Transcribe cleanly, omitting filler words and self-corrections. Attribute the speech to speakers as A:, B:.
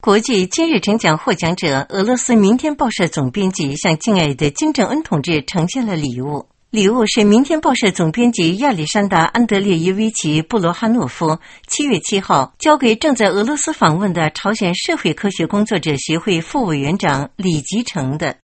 A: 国际今日晨讲获奖者俄罗斯明天报社总编辑向敬爱的金正恩同志呈现了礼物。礼物是明天报社总编辑亚历山大·安德烈耶维奇·布罗哈诺夫7月7号交给正在俄罗斯访问的朝鲜社会科学工作者协会副委员长李吉成的。